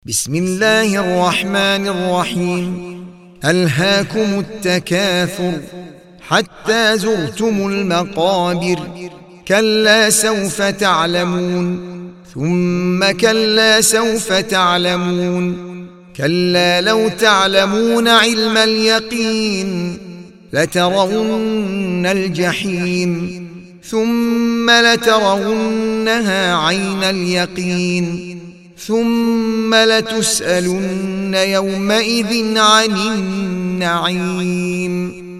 بسم الله الرحمن الرحيم. ألهاكم التكاثر حتى زرتم المقابر، كلا سوف تعلمون ثم كلا سوف تعلمون، كلا لو تعلمون علم اليقين لترون الجحيم ثم لترونها عين اليقين ثم لتسألن يومئذ عن النعيم.